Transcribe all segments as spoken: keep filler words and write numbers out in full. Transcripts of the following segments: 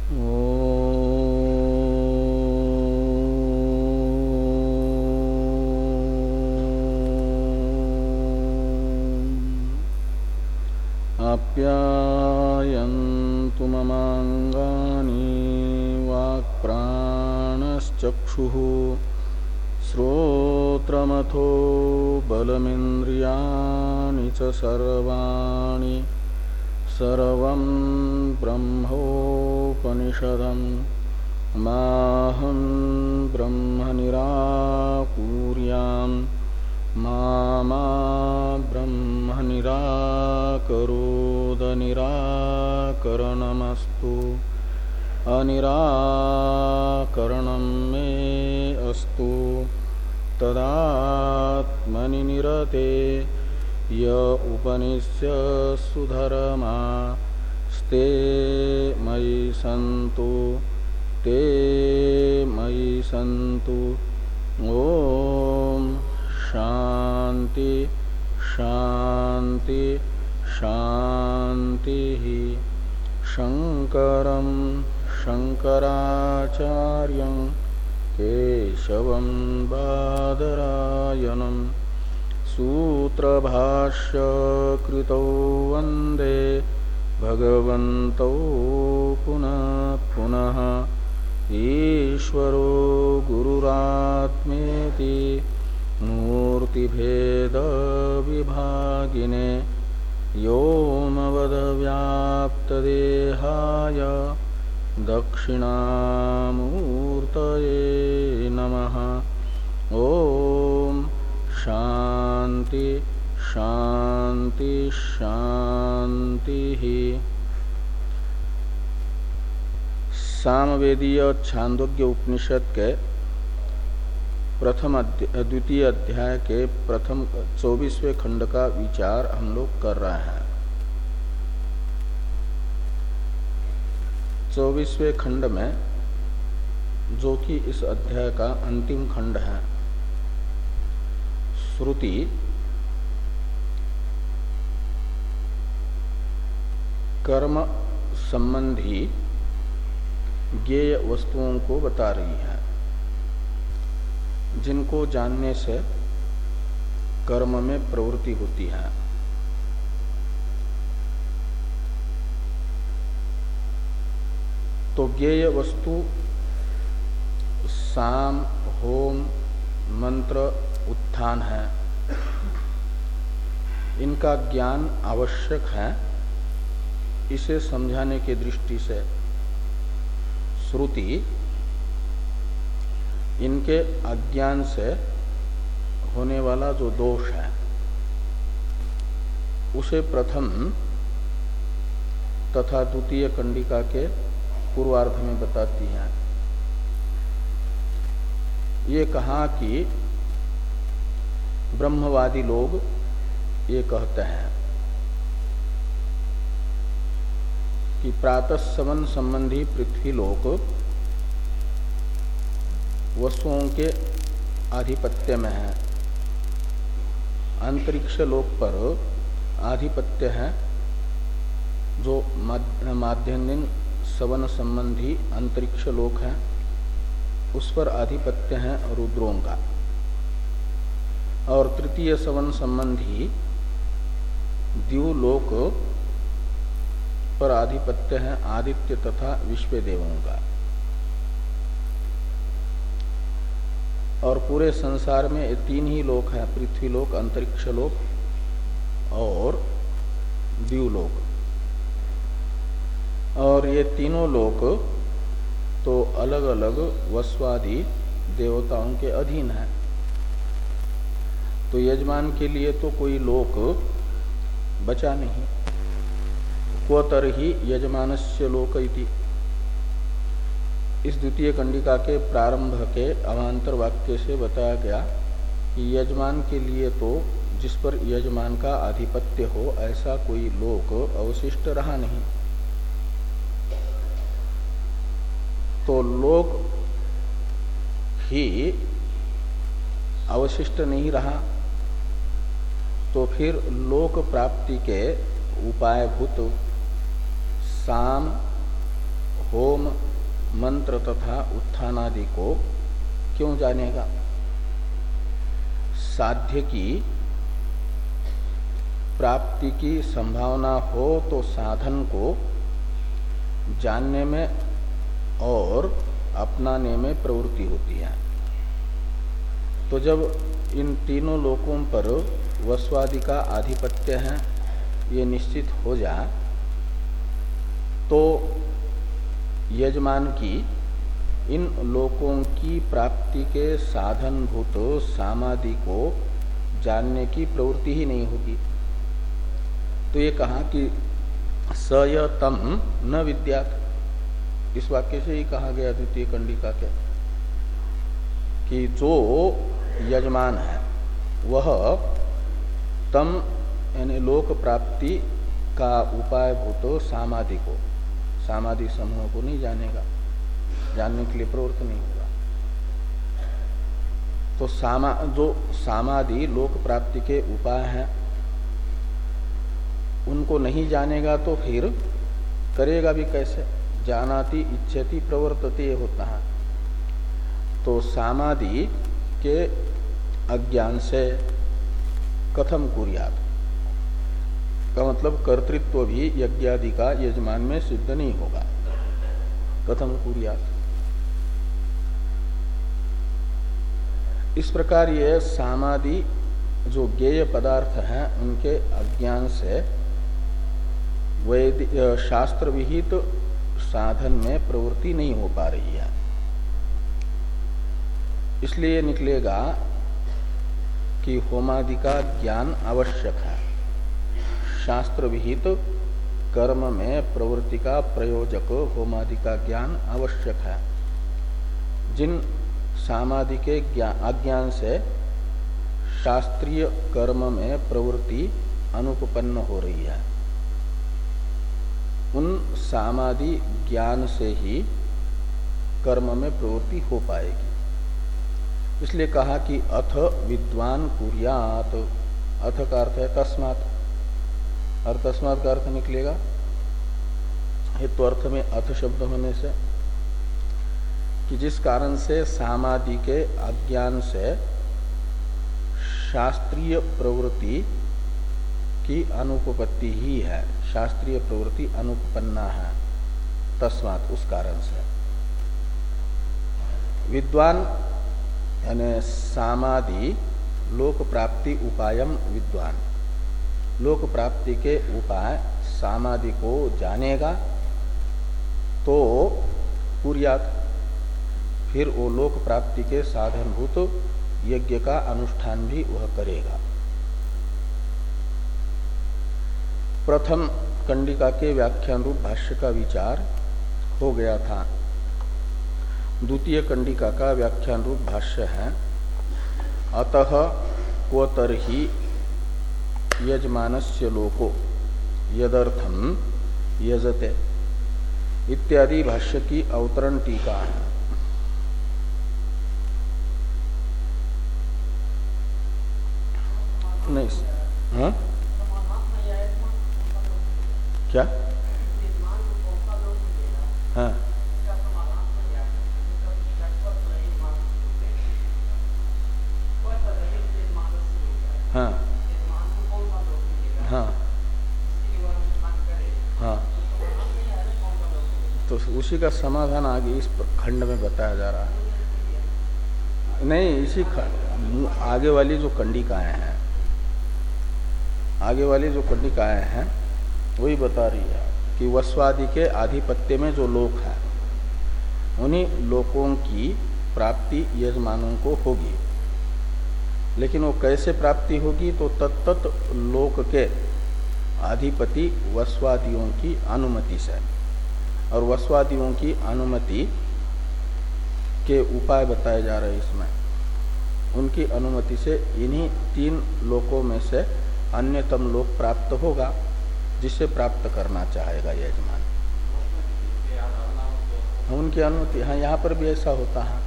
आप्यायन्तु ममाङ्गानि वाक्प्राणश्चक्षुः श्रोत्रमथो बलमिन्द्रियाणि च सर्वाणि सर्वं ब्रह्मोपनिषदं माहं ब्रह्म निराकुर्याम् मा मा ब्रह्म निराकरोद निराकरणमस्तु अनिराकरणं मे अस्तु तदात्मनि निरते य उपनिष्यत्सु धर्मा स्ते मयि सन्तु ते मयि सन्तु। ओम शांति शांति शांति। शंकरं शंकराचार्यं केशवं बादरायणं सूत्रभाष्य कृतौ वंदे भगवन्तौ पुनः पुनः। ईश्वरो गुरुरात्मेति मूर्तिभेद विभागिने व्योमवद्व्याप्तदेहाय दक्षिणामूर्तये नमः। ओम शांति शांति शांति। सामवेदीय छांदोग्य उपनिषद के प्रथम द्वितीय अध्याय के प्रथम चौबीसवें खंड का विचार हम लोग कर रहे हैं। चौबीसवें खंड में, जो कि इस अध्याय का अंतिम खंड है, श्रुति कर्म संबंधी ज्ञेय वस्तुओं को बता रही है, जिनको जानने से कर्म में प्रवृत्ति होती है। तो ज्ञेय वस्तु साम, होम, मंत्र, उत्थान है। इनका ज्ञान आवश्यक है। इसे समझाने की दृष्टि से श्रुति इनके अज्ञान से होने वाला जो दोष है उसे प्रथम तथा द्वितीय कंडिका के पूर्वार्ध में बताती है। ये कहा कि ब्रह्मवादी लोग ये कहते हैं कि प्रातःसवन संबंधी पृथ्वी लोक वस्तुओं के आधिपत्य में है, अंतरिक्ष लोक पर आधिपत्य है। जो माध्यन्दिन सवन संबंधी अंतरिक्ष लोक है उस पर आधिपत्य है रुद्रों का, और तृतीय सवन संबंधी द्युलोक पर आधिपत्य है आदित्य तथा विश्वदेवों का। और पूरे संसार में ये तीन ही लोक हैं, पृथ्वी लोक, अंतरिक्ष लोक और द्युलोक। और ये तीनों लोक तो अलग अलग वस्वादि देवताओं के अधीन है। तो यजमान के लिए तो कोई लोक बचा नहीं। क्वतर्हि यजमानस्य लोक इति, इस द्वितीय कंडिका के प्रारंभ के अवान्तर वाक्य से बताया गया कि यजमान के लिए तो जिस पर यजमान का आधिपत्य हो ऐसा कोई लोक अवशिष्ट रहा नहीं। तो लोक ही अवशिष्ट नहीं रहा तो फिर लोक प्राप्ति के उपायभूत साम, होम मंत्र तथा उत्थानादि को क्यों जानेगा? साध्य की प्राप्ति की संभावना हो तो साधन को जानने में और अपनाने में प्रवृत्ति होती है। तो जब इन तीनों लोकों पर वस्वादि का आधिपत्य है ये निश्चित हो जाए तो यजमान की इन लोकों की प्राप्ति के साधनभूत सामादि को जानने की प्रवृत्ति ही नहीं होगी। तो ये कहा कि स य तम न विद्यात्, इस वाक्य से ही कहा गया द्वितीय कंडिका के कि जो यजमान है वह तम यानी लोक प्राप्ति का उपाय भूत सामादि को सामादि समूह को नहीं जानेगा, जानने के लिए प्रवृत्त नहीं होगा। तो सामा जो सामादि लोक प्राप्ति के उपाय हैं उनको नहीं जानेगा तो फिर करेगा भी कैसे? जानाति इच्छति प्रवर्तते ये होता है। तो सामादि के अज्ञान से कथम कुर्यात का मतलब कर्तृत्व भी यज्ञादि का यजमान में सिद्ध नहीं होगा। कथम कुर्यात, इस प्रकार ये सामादि जो ज्ञेय पदार्थ हैं उनके अज्ञान से वैदिक शास्त्र विहित साधन में प्रवृत्ति नहीं हो पा रही है। इसलिए निकलेगा कि होमादि का ज्ञान आवश्यक है। शास्त्र विहित कर्म में प्रवृत्ति का प्रयोजक होमादि का ज्ञान आवश्यक है। जिन सामादि के अज्ञान से शास्त्रीय कर्म में प्रवृत्ति अनुपपन्न हो रही है उन सामादि ज्ञान से ही कर्म में प्रवृत्ति हो पाएगी। इसलिए कहा कि अथ विद्वान कुर्यात, अथ का अर्थ है तस्मात्, और तस्मात् का अर्थ निकलेगा हेतु अर्थ में अथ शब्द होने से कि जिस कारण से सामादि के अज्ञान से शास्त्रीय प्रवृत्ति की अनुपपत्ति ही है, शास्त्रीय प्रवृत्ति अनुपपन्ना है, तस्मात् उस कारण से। विद्वान यानी सामादि लोक प्राप्ति उपायम विद्वान, लोक प्राप्ति के उपाय सामादि को जानेगा तो कुर्यात, फिर वो लोक प्राप्ति के साधनभूत यज्ञ का अनुष्ठान भी वह करेगा। प्रथम कंडिका के व्याख्यान रूप भाष्य का विचार हो गया था। द्वितीय कंडिका का व्याख्यान रूप भाष्य है अतः क्व तर्हि यजमानस्य लोको यदर्थम यजते इत्यादि भाष्य की अवतरण टीका है। नहीं, हाँ क्या? हाँ हाँ हाँ हाँ, तो उसी का समाधान आगे इस खंड में बताया जा रहा है। नहीं, इसी आगे वाली जो कंडिकाएं हैं, आगे वाली जो कंडिकाएं हैं वही बता रही है कि वस्वादि के आधिपत्य में जो लोक है उन्हीं लोकों की प्राप्ति यजमानों को होगी। लेकिन वो कैसे प्राप्ति होगी? तो तत्त लोक के अधिपति वस्वादियों की अनुमति से, और वस्वादियों की अनुमति के उपाय बताए जा रहे हैं इसमें। उनकी अनुमति से इन्हीं तीन लोकों में से अन्यतम लोक प्राप्त होगा जिसे प्राप्त करना चाहेगा यजमान। उनकी अनुमति, हाँ यहाँ पर भी ऐसा होता है।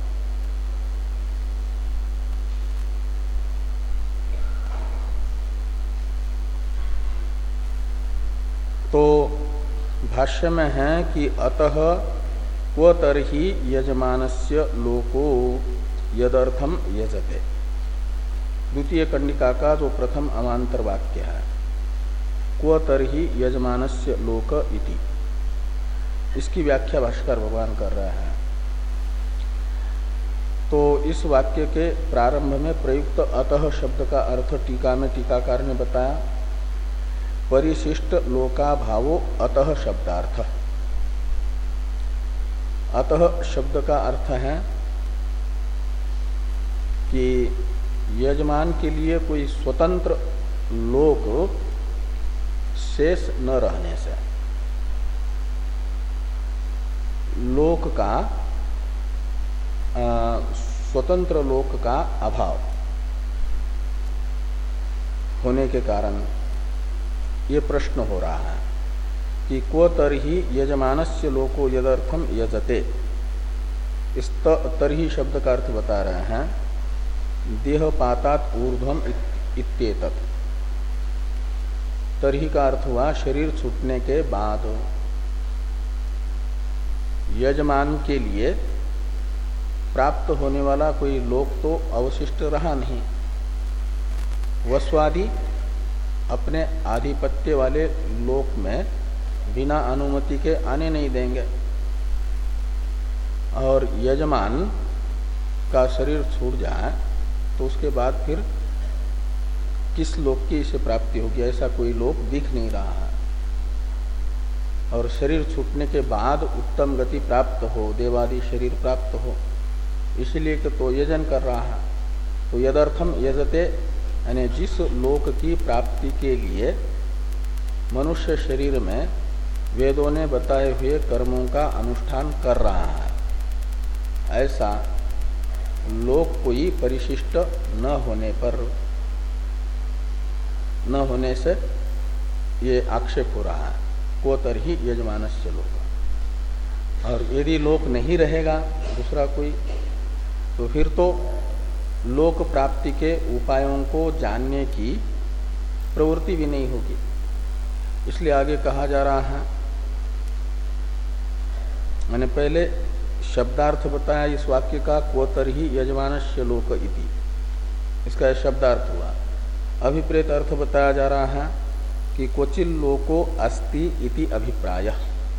तो भाष्य में है कि अतः क्व तर्हि यजमानस्य लोको यदर्थम यजते। द्वितीय कंडिका का जो प्रथम अमांतर वाक्य है, क्व तर्हि यजमानस्य लोक इति, इसकी व्याख्या भाष्कर भगवान कर रहे हैं। तो इस वाक्य के प्रारंभ में प्रयुक्त अतः शब्द का अर्थ टीका में टीकाकार ने बताया। परिशिष्ट लोका भावो अतः शब्दार्थ। अतः शब्द का अर्थ है कि यजमान के लिए कोई स्वतंत्र लोक शेष न रहने से, लोक का आ, स्वतंत्र लोक का अभाव होने के कारण ये प्रश्न हो रहा है कि क्व तर्हि यजमानस्य लोको यदर्थम यजते। इस तर्हि शब्द का अर्थ बता रहे हैं देहपातात ऊर्ध्वम इत्येतत्। तर्हि का अर्थ हुआ शरीर छूटने के बाद यजमान के लिए प्राप्त होने वाला कोई लोक तो अवशिष्ट रहा नहीं। वस्वादि अपने आधिपत्य वाले लोक में बिना अनुमति के आने नहीं देंगे, और यजमान का शरीर छूट जाए तो उसके बाद फिर किस लोक की इसे प्राप्ति होगी, ऐसा कोई लोक दिख नहीं रहा है। और शरीर छूटने के बाद उत्तम गति प्राप्त हो, देवादि शरीर प्राप्त हो, इसलिए तो यजन कर रहा है। तो यदर्थम यजते यानी जिस लोक की प्राप्ति के लिए मनुष्य शरीर में वेदों ने बताए हुए कर्मों का अनुष्ठान कर रहा है, ऐसा लोक कोई परिशिष्ट न होने पर न होने से ये आक्षेप हो रहा है को तर्हि यजमानस्य लोक। और यदि लोक नहीं रहेगा दूसरा कोई, तो फिर तो लोक प्राप्ति के उपायों को जानने की प्रवृत्ति भी नहीं होगी। इसलिए आगे कहा जा रहा है, मैंने पहले शब्दार्थ बताया इस वाक्य का क्व तर्हि यजमानस्य लोक इति, इसका शब्दार्थ हुआ। अभिप्रेत अर्थ बताया जा रहा है कि क्वचिल लोको अस्ति इति अभिप्राय,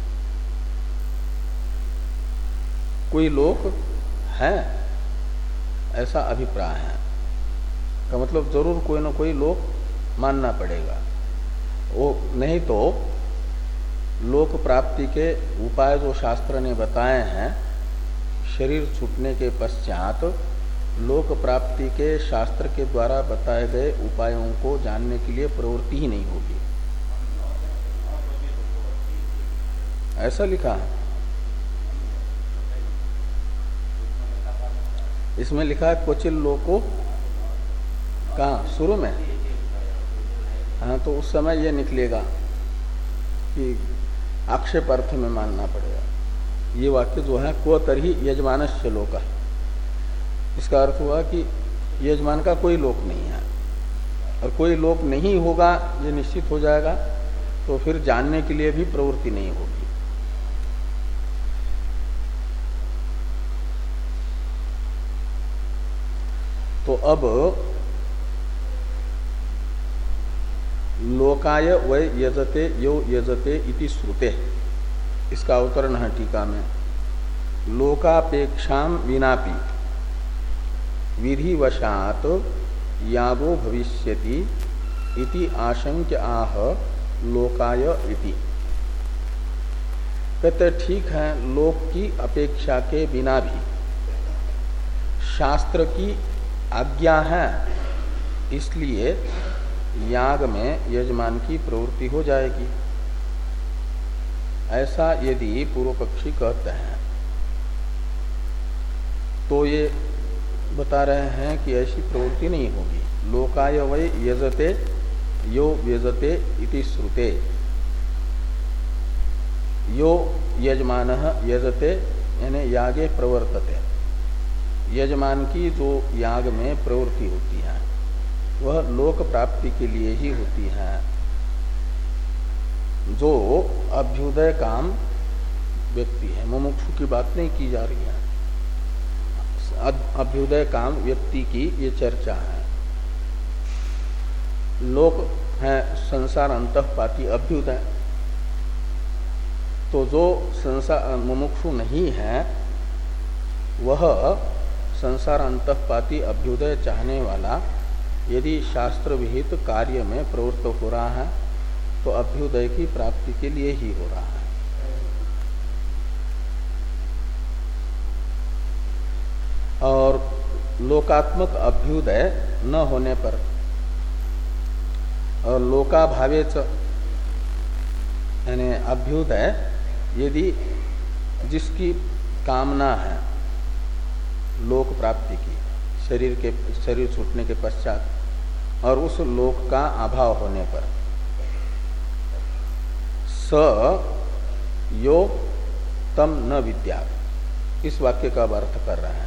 कोई लोक है ऐसा अभिप्राय है का मतलब जरूर कोई ना कोई लोक मानना पड़ेगा। वो नहीं तो लोक प्राप्ति के उपाय जो शास्त्र ने बताए हैं, शरीर छूटने के पश्चात लोक प्राप्ति के शास्त्र के द्वारा बताए गए उपायों को जानने के लिए प्रवृत्ति ही नहीं होगी, ऐसा लिखा है। इसमें लिखा है क्वचिल लोको, कहाँ शुरू में? हाँ, तो उस समय ये निकलेगा कि आक्षेप अर्थ में मानना पड़ेगा। ये वाक्य जो है क्व तर्हि यजमानस्य लोक, इसका अर्थ हुआ कि यजमान का कोई लोक नहीं है, और कोई लोक नहीं होगा ये निश्चित हो जाएगा, तो फिर जानने के लिए भी प्रवृत्ति नहीं होगी। तो अब लोकाय वै यजते यो यजते इति श्रुते, इसका अवतरण है टीका में। लोकापेक्षाम विनापि विधिवशात यागो भविष्यति इति आशंक्य आह लोकाय इति। कहते ठीक है, लोक की अपेक्षा के बिना भी शास्त्र की आज्ञा है, इसलिए याग में यजमान की प्रवृत्ति हो जाएगी, ऐसा यदि पूर्व पक्षी कहते हैं तो ये बता रहे हैं कि ऐसी प्रवृत्ति नहीं होगी। लोकाय वै यजते यो यजते इति श्रुते, यो यजमानः यजते यानी यागे प्रवर्तते, यजमान की जो याग में प्रवृत्ति होती है वह लोक प्राप्ति के लिए ही होती है। जो अभ्युदय काम व्यक्ति है, मुमुक्षु की बात नहीं की जा रही है। अभ्युदय काम व्यक्ति की ये चर्चा है। लोक है संसार अंतःपाती अभ्युदय, तो जो संसार मुमुक्षु नहीं है वह संसार अंतःपाती अभ्युदय चाहने वाला यदि शास्त्र विहित कार्य में प्रवृत्त हो रहा है तो अभ्युदय की प्राप्ति के लिए ही हो रहा है। और लोकात्मक अभ्युदय न होने पर और लोकाभावेच यानी अभ्युदय यदि जिसकी कामना है लोक प्राप्ति की, शरीर के शरीर छूटने के पश्चात, और उस लोक का अभाव होने पर स यो तम न विद्यात्, इस वाक्य का अर्थ कर रहे हैं।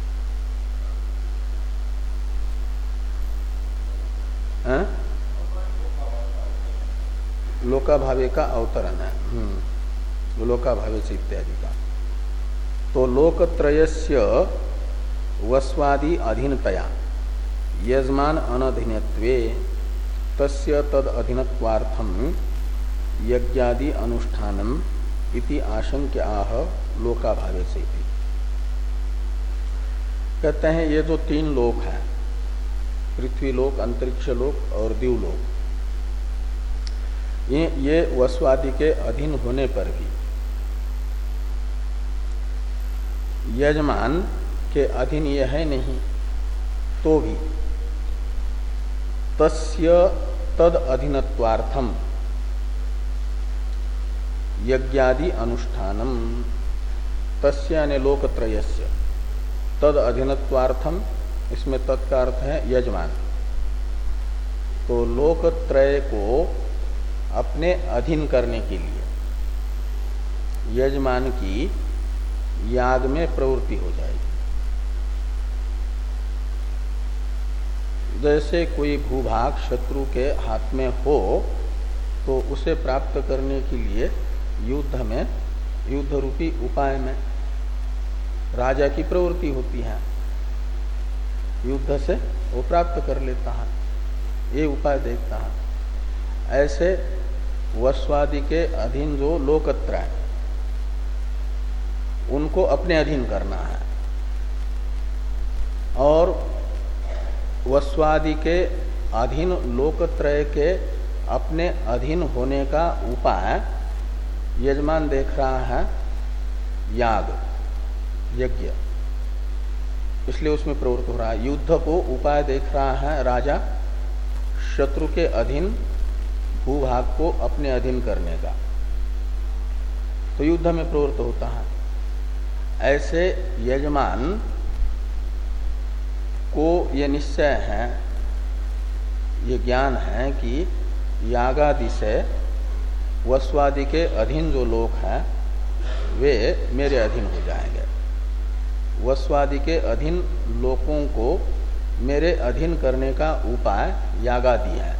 है? लोकाभावे का अवतरण है, हम्म लोकाभावे से इत्यादि का। तो लोकत्रयस्य वस्वादि अधीनतया यजमान अनधीनत्वे तस्य तद अधीनत्वार्थम यज्ञादि अनुष्ठानम इति आशंक्य आह लोकाभावे से। कहते हैं ये जो तीन लोक हैं, पृथ्वी लोक, अंतरिक्ष लोक और दिवलोक, ये ये वस्वादि के अधीन होने पर भी यजमान के अधीन ये है नहीं, तो भी तस्य तद अधीनत्वार्थम यज्ञादि अनुष्ठानम, तस्य यानी लोकत्रयस्य, तद अधीनत्वार्थम, इसमें तत् का अर्थ है यजमान। तो लोकत्रय को अपने अधीन करने के लिए यजमान की याग में प्रवृत्ति हो जाएगी। जैसे कोई भूभाग शत्रु के हाथ में हो तो उसे प्राप्त करने के लिए युद्ध में, युद्ध रूपी उपाय में राजा की प्रवृत्ति होती है, युद्ध से वो प्राप्त कर लेता है, ये उपाय देखता है। ऐसे वस्वादि के अधीन जो लोकत्रय, उनको अपने अधीन करना है, और वस्वादि के अधीन लोकत्रय के अपने अधीन होने का उपाय यजमान देख रहा है याग, यज्ञ, इसलिए उसमें प्रवृत्त हो रहा है। युद्ध को उपाय देख रहा है राजा, शत्रु के अधीन भूभाग को अपने अधीन करने का, तो युद्ध में प्रवृत्त होता है। ऐसे यजमान को ये निश्चय है, ये ज्ञान है कि यागादि से वस्वादि के अधीन जो लोग हैं वे मेरे अधीन हो जाएंगे, वस्वादि के अधीन लोगों को मेरे अधीन करने का उपाय यागादि है।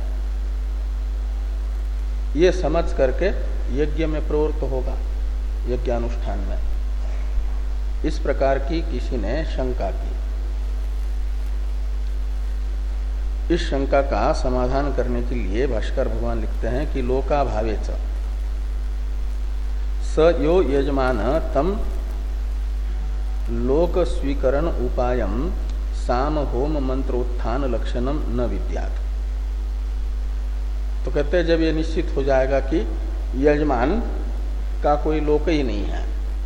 ये समझ करके यज्ञ में प्रवृत्त होगा, यज्ञानुष्ठान में। इस प्रकार की किसी ने शंका की। इस शंका का समाधान करने के लिए भाष्कर भगवान लिखते हैं कि लोकाभावे च स यो यजमान तम लोक स्वीकरण उपायम साम होम मंत्रोत्थान लक्षणम न विद्यात्। तो कहते हैं जब ये निश्चित हो जाएगा कि यजमान का कोई लोक ही नहीं है,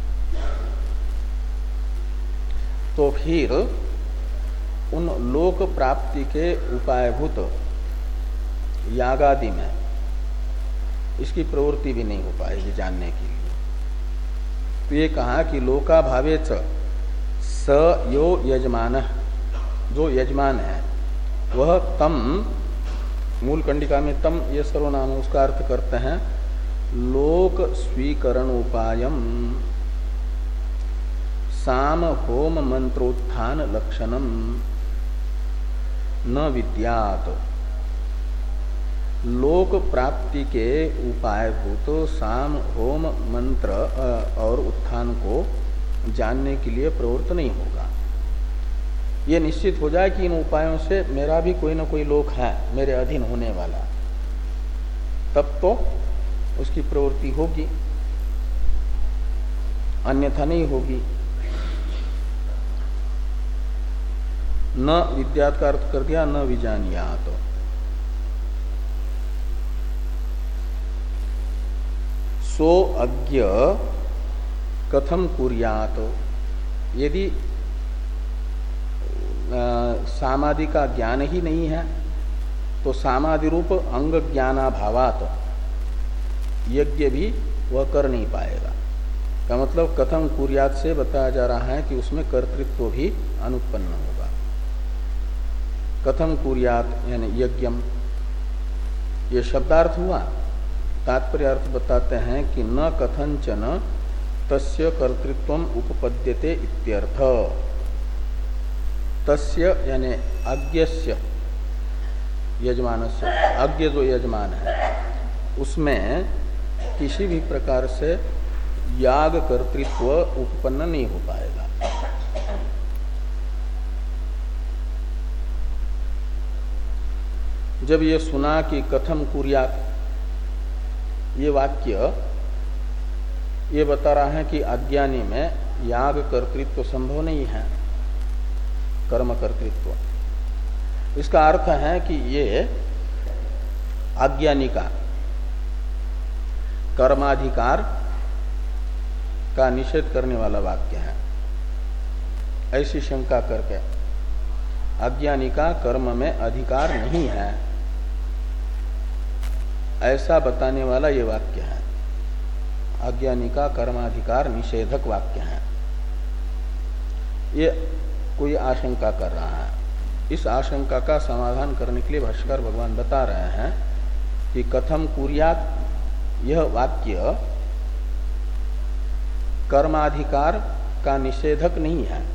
तो फिर उन लोक प्राप्ति के उपायभूत यागादि में इसकी प्रवृत्ति भी नहीं हो पाएगी जानने के लिए। तो ये कहा कि लोकाभावे च स यो यजमान, जो यजमान है वह तम, मूल कंडिका में तम ये सर्वनाम उसका अर्थ करते हैं लोक स्वीकरण उपायम साम होम मंत्रोत्थान लक्षणम न विद्यात्। लोक प्राप्ति के उपायभूत साम होम मंत्र और उत्थान को जानने के लिए प्रवृत्त नहीं होगा। ये निश्चित हो जाए कि इन उपायों से मेरा भी कोई ना कोई लोक है मेरे अधीन होने वाला, तब तो उसकी प्रवृत्ति होगी, अन्यथा नहीं होगी। न विद्यात का अर्थ कर दिया न विजानियात। सो अज्ञ कथम कुर्यात, यदि सामादि का ज्ञान ही नहीं है तो सामादि रूप अंग ज्ञानाभावात यज्ञ भी वह कर नहीं पाएगा। का मतलब कथम कुर्यात से बताया जा रहा है कि उसमें कर्तृत्व भी अनुत्पन्न होगा। कथम कुर्यात यानी यज्ञम, ये शब्दार्थ हुआ। तात्पर्य अर्थ बताते हैं कि न कथंचन तस्य कर्तृत्वम उपपद्यते इत्यर्थ। तस्य यानी अज्ञस्य, यजमानस्य, अज्ञ जो यजमान है उसमें किसी भी प्रकार से याग कर्तृत्व उत्पन्न नहीं हो पाएगा। जब ये सुना कि कथम कुर्यात, ये वाक्य ये बता रहा है कि अज्ञानी में याग कर्तृत्व संभव नहीं है, कर्म कर्तृत्व। इसका अर्थ है कि ये अज्ञानी का कर्माधिकार का निषेध करने वाला वाक्य है। ऐसी शंका करके अज्ञानी का कर्म में अधिकार नहीं है, ऐसा बताने वाला ये वाक्य है। अज्ञानी का कर्माधिकार निषेधक वाक्य है। ये कोई आशंका कर रहा है। इस आशंका का समाधान करने के लिए भाष्यकार भगवान बता रहे हैं कि कथम कुर्यात, यह वाक्य कर्माधिकार का निषेधक नहीं है,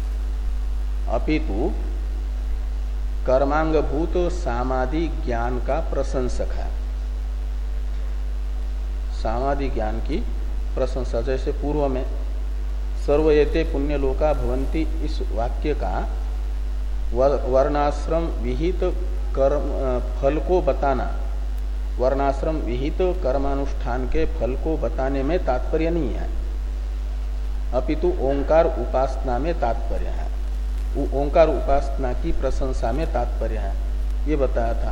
अपितु कर्मांगभूत सामादि ज्ञान का प्रशंसक है। सामादि ज्ञान की प्रशंसा, जैसे पूर्व में सर्वयते पुण्यलोका भवन्ति, इस वाक्य का वर्णाश्रम विहित कर्म फल को बताना, वर्णाश्रम विहित कर्मानुष्ठान के फल को बताने में तात्पर्य नहीं है, अपितु ओंकार उपासना में तात्पर्य है। ओंकार उपासना की प्रशंसा में तात्पर्य है, ये बताया था।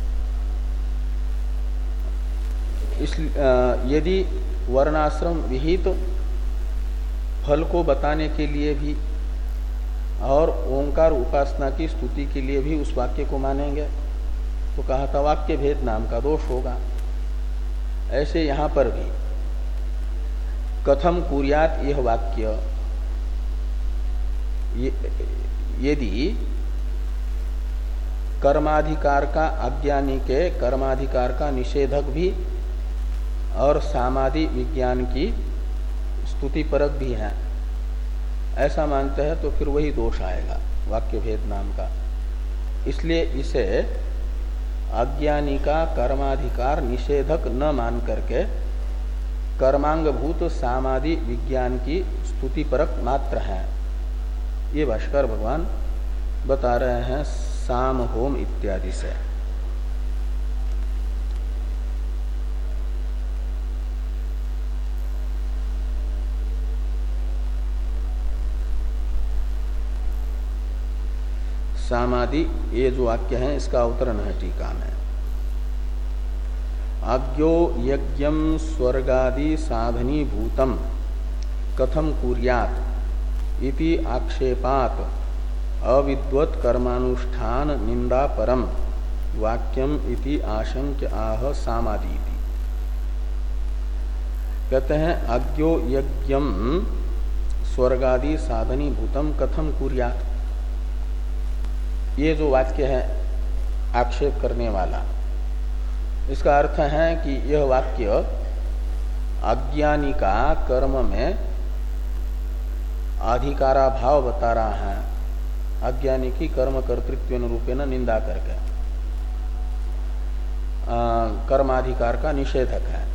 इस यदि वर्णाश्रम विहित फल को बताने के लिए भी और ओंकार उपासना की स्तुति के लिए भी उस वाक्य को मानेंगे तो कहा था वाक्य भेद नाम का दोष होगा। ऐसे यहां पर भी कथम कुर्यात यह वाक्य यदि कर्माधिकार का, अज्ञानी के कर्माधिकार का निषेधक भी और सामादि विज्ञान की स्तुति परक भी है, ऐसा मानते हैं तो फिर वही दोष आएगा वाक्य भेद नाम का। इसलिए इसे अज्ञानी का कर्माधिकार निषेधक न मान करके कर्मांगभूत सामादि विज्ञान की स्तुति परक मात्र है, ये भाष्कर भगवान बता रहे हैं साम होम इत्यादि से। सामादि ये जो वाक्य है इसका अवतरण है टीका में। आज्ञो यज्ञम स्वर्गादि साधनी भूतम कथम कुर्यात इति आक्षेपात अविद्वत कर्मानुष्ठान निंदा परम वाक्यम इति आशंक्य आह सामादि। कहते हैं आज्ञो यज्ञम स्वर्गादि साधनी भूतम कथम कुर्यात, ये जो वाक्य है आक्षेप करने वाला, इसका अर्थ है कि यह वाक्य अज्ञानी का कर्म में अधिकाराभाव बता रहा है, अज्ञानी की कर्म कर्तृत्व रूपेण निंदा करके। कर्माधिकार का निषेधक है।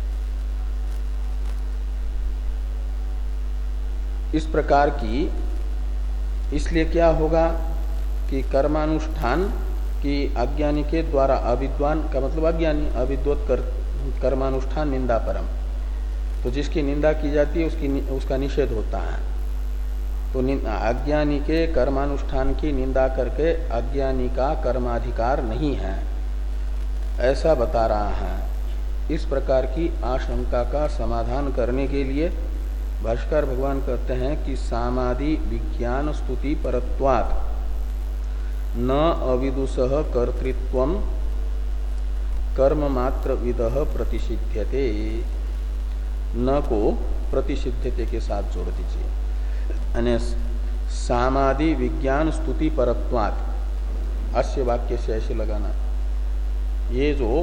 इस प्रकार की, इसलिए क्या होगा कि कर्मानुष्ठान की अज्ञानी के द्वारा, अविद्वान का मतलब अज्ञानी, अविद्वत कर, कर्मानुष्ठान निंदा परम, तो जिसकी निंदा की जाती है उसकी उसका निषेध होता है। तो अज्ञानी के कर्मानुष्ठान की निंदा करके अज्ञानी का कर्माधिकार नहीं है, ऐसा बता रहा है। इस प्रकार की आशंका का समाधान करने के लिए भाष्कर भगवान कहते हैं कि सामादि विज्ञान स्तुति परत्वात् न अविदुषः कर्तृत्वं कर्म मात्र विदः प्रतिषिध्यते, न को प्रतिषिध्यते के साथ जोड़ दीजिए। यानी सामादि विज्ञान स्तुति परत्वात्, अस्य वाक्य से ऐसे लगाना, ये जो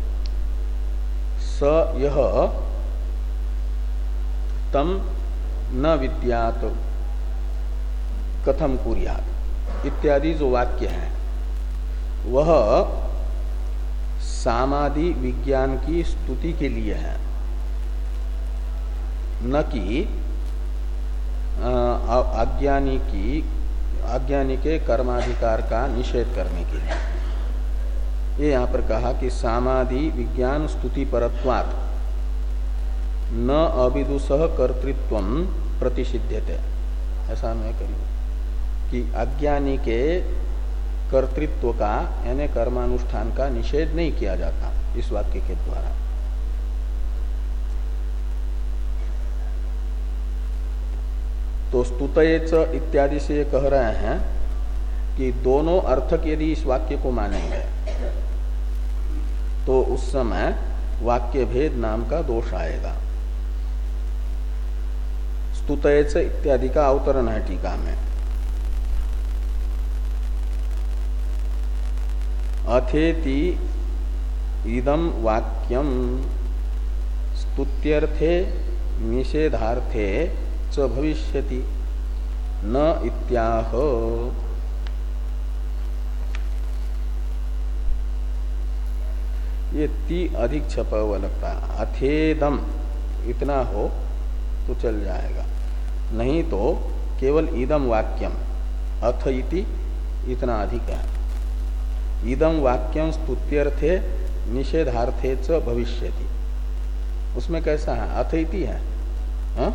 स यह तम न विद्यात कथम कुर्यात इत्यादि जो वाक्य है वह सामादि विज्ञान की स्तुति के लिए है, न कि अज्ञानी की अज्ञानी के कर्माधिकार का निषेध करने के लिए। ये यहाँ पर कहा कि सामादि विज्ञान स्तुति परत्वात् न अविदुषः कर्तृत्वं प्रतिषिध्यते, ऐसा मैं करिए कि अज्ञानी के कर्तृत्व का यानी कर्मानुष्ठान का निषेध नहीं किया जाता इस वाक्य के द्वारा। तो स्तुतयेच इत्यादि से कह रहे हैं कि दोनों अर्थक यदि इस वाक्य को मानेंगे तो उस समय वाक्य भेद नाम का दोष आएगा। स्तुतयेच इत्यादि का अवतरण है टीका में। अथेति इदं वाक्यम स्तुत्यर्थे निषेधार्थे च भविष्यति न इत्याह। ये ती अधिक छपा हुआ लगता है। अथेदम इतना हो तो चल जाएगा, नहीं तो केवल इदम वाक्यम, अथ इति इतना अधिक है। इदम वाक्यम स्तुत्यर्थे निषेधार्थे च भविष्यति, उसमें कैसा है? अथ इति है, हा?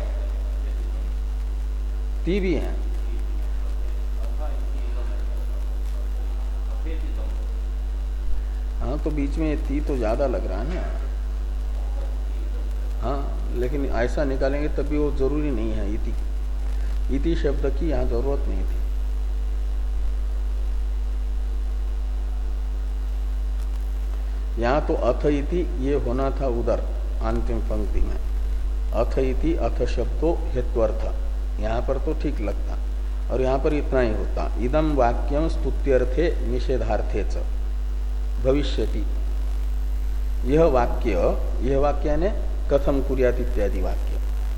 ती भी है। हाँ, तो बीच में ती तो ज्यादा लग रहा है ना। हाँ, लेकिन ऐसा निकालेंगे तब भी वो जरूरी नहीं है। इति इति शब्द की यहाँ जरूरत नहीं थी। यहाँ तो अथ इति ये होना था उधर अंतिम पंक्ति में। अथ इति अथ शब्दो हेत्वर्थ, यहाँ पर तो ठीक लगता और यहाँ पर इतना ही होता। इदम वाक्यम स्तुत्यर्थे निषेधार्थे च भविष्यति। यह वाक्य यह वाक्य ने कथम कुर्यात इत्यादि वाक्य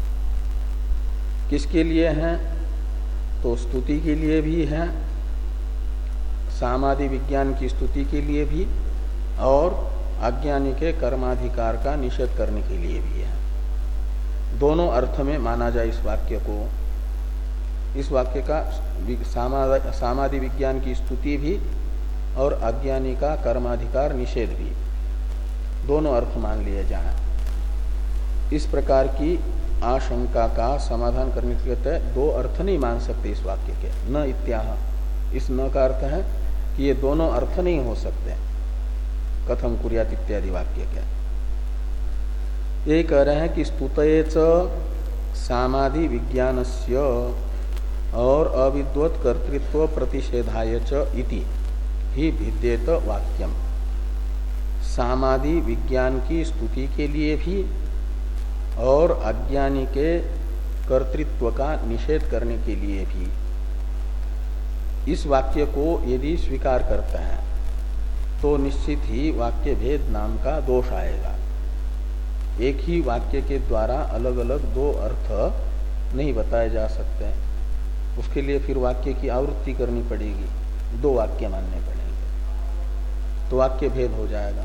किसके लिए है? तो स्तुति के लिए भी है, सामादि विज्ञान की स्तुति के लिए भी, और अज्ञानी के कर्माधिकार का निषेध करने के लिए भी है। दोनों अर्थ में माना जाए इस वाक्य को। इस वाक्य का सामादि विज्ञान की स्तुति भी और अज्ञानी का कर्माधिकार निषेध भी, दोनों अर्थ मान लिए जाए। इस प्रकार की आशंका का समाधान करने के लिए दो अर्थ नहीं मान सकते इस वाक्य के। न इत्याह, इस न का अर्थ है कि ये दोनों अर्थ नहीं हो सकते कथम कुर्यात इत्यादि वाक्य के। ये कह रहे हैं कि स्तुतये च सामादि विज्ञानस्य और अविद्वत कर्तृत्व प्रतिषेधाय च इति ही भिद्येत वाक्यम। सामादि विज्ञान की स्तुति के लिए भी और अज्ञानी के कर्तृत्व का निषेध करने के लिए भी इस वाक्य को यदि स्वीकार करते हैं तो निश्चित ही वाक्य भेद नाम का दोष आएगा। एक ही वाक्य के द्वारा अलग अलग दो अर्थ नहीं बताए जा सकते, उसके लिए फिर वाक्य की आवृत्ति करनी पड़ेगी, दो वाक्य मानने पड़ेंगे। तो वाक्य भेद हो जाएगा।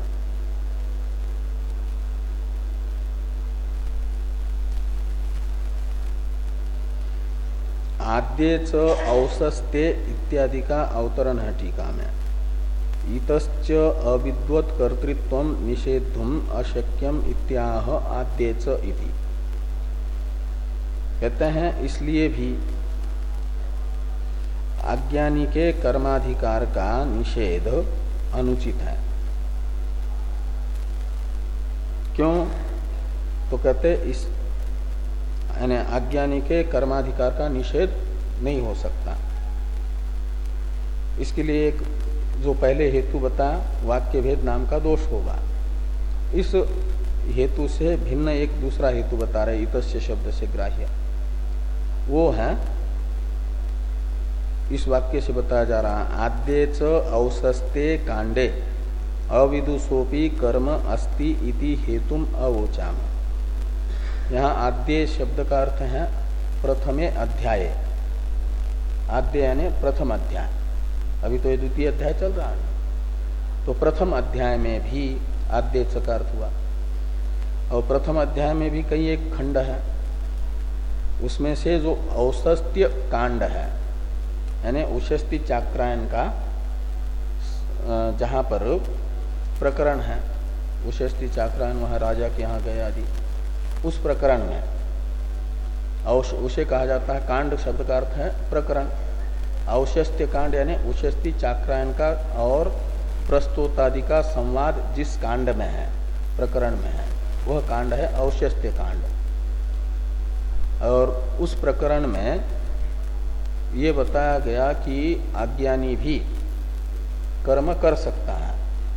आद्य च औसस्ते इत्यादि का अवतरण है टीका में। इतश्च अविद्वत् कर्तृत्वं निषेद्धुम अशक्यम इत्याह आद्य च इति। कहते हैं इसलिए भी अज्ञानी के कर्माधिकार का निषेध अनुचित है। क्यों? तो कहते इस यानी अज्ञानी के कर्माधिकार का निषेध नहीं हो सकता। इसके लिए एक जो पहले हेतु बताया वाक्य भेद नाम का दोष होगा। इस हेतु से भिन्न एक दूसरा हेतु बता रहे इतस्य शब्द से ग्राह्य, वो है इस वाक्य से बताया जा रहा है आद्य च औसस्ते कांडे अविदुषोपि कर्म अस्ति इति हेतुम अवोचाम। यहाँ आद्य शब्द का अर्थ है प्रथमे अध्याय। आद्य यानी प्रथम अध्याय, अभी तो ये द्वितीय अध्याय चल रहा है। तो प्रथम अध्याय में भी आद्य च का अर्थ हुआ, और प्रथम अध्याय में भी कई एक खंड है, उसमें से जो औसस्त्य कांड है यानी उशस्ति चाक्रायन का जहाँ पर प्रकरण है, उशस्ति चाक्रायन वहाँ राजा के यहाँ गए आदि, उस प्रकरण में औश उसे कहा जाता है। कांड शब्द का अर्थ है प्रकरण। औशस्त्य कांड यानी उशस्ति चाक्रायन का और प्रस्तोतादि का संवाद जिस कांड में है, प्रकरण में है, वह कांड है औशस्त्य कांड। और उस प्रकरण में ये बताया गया कि अज्ञानी भी कर्म कर सकता है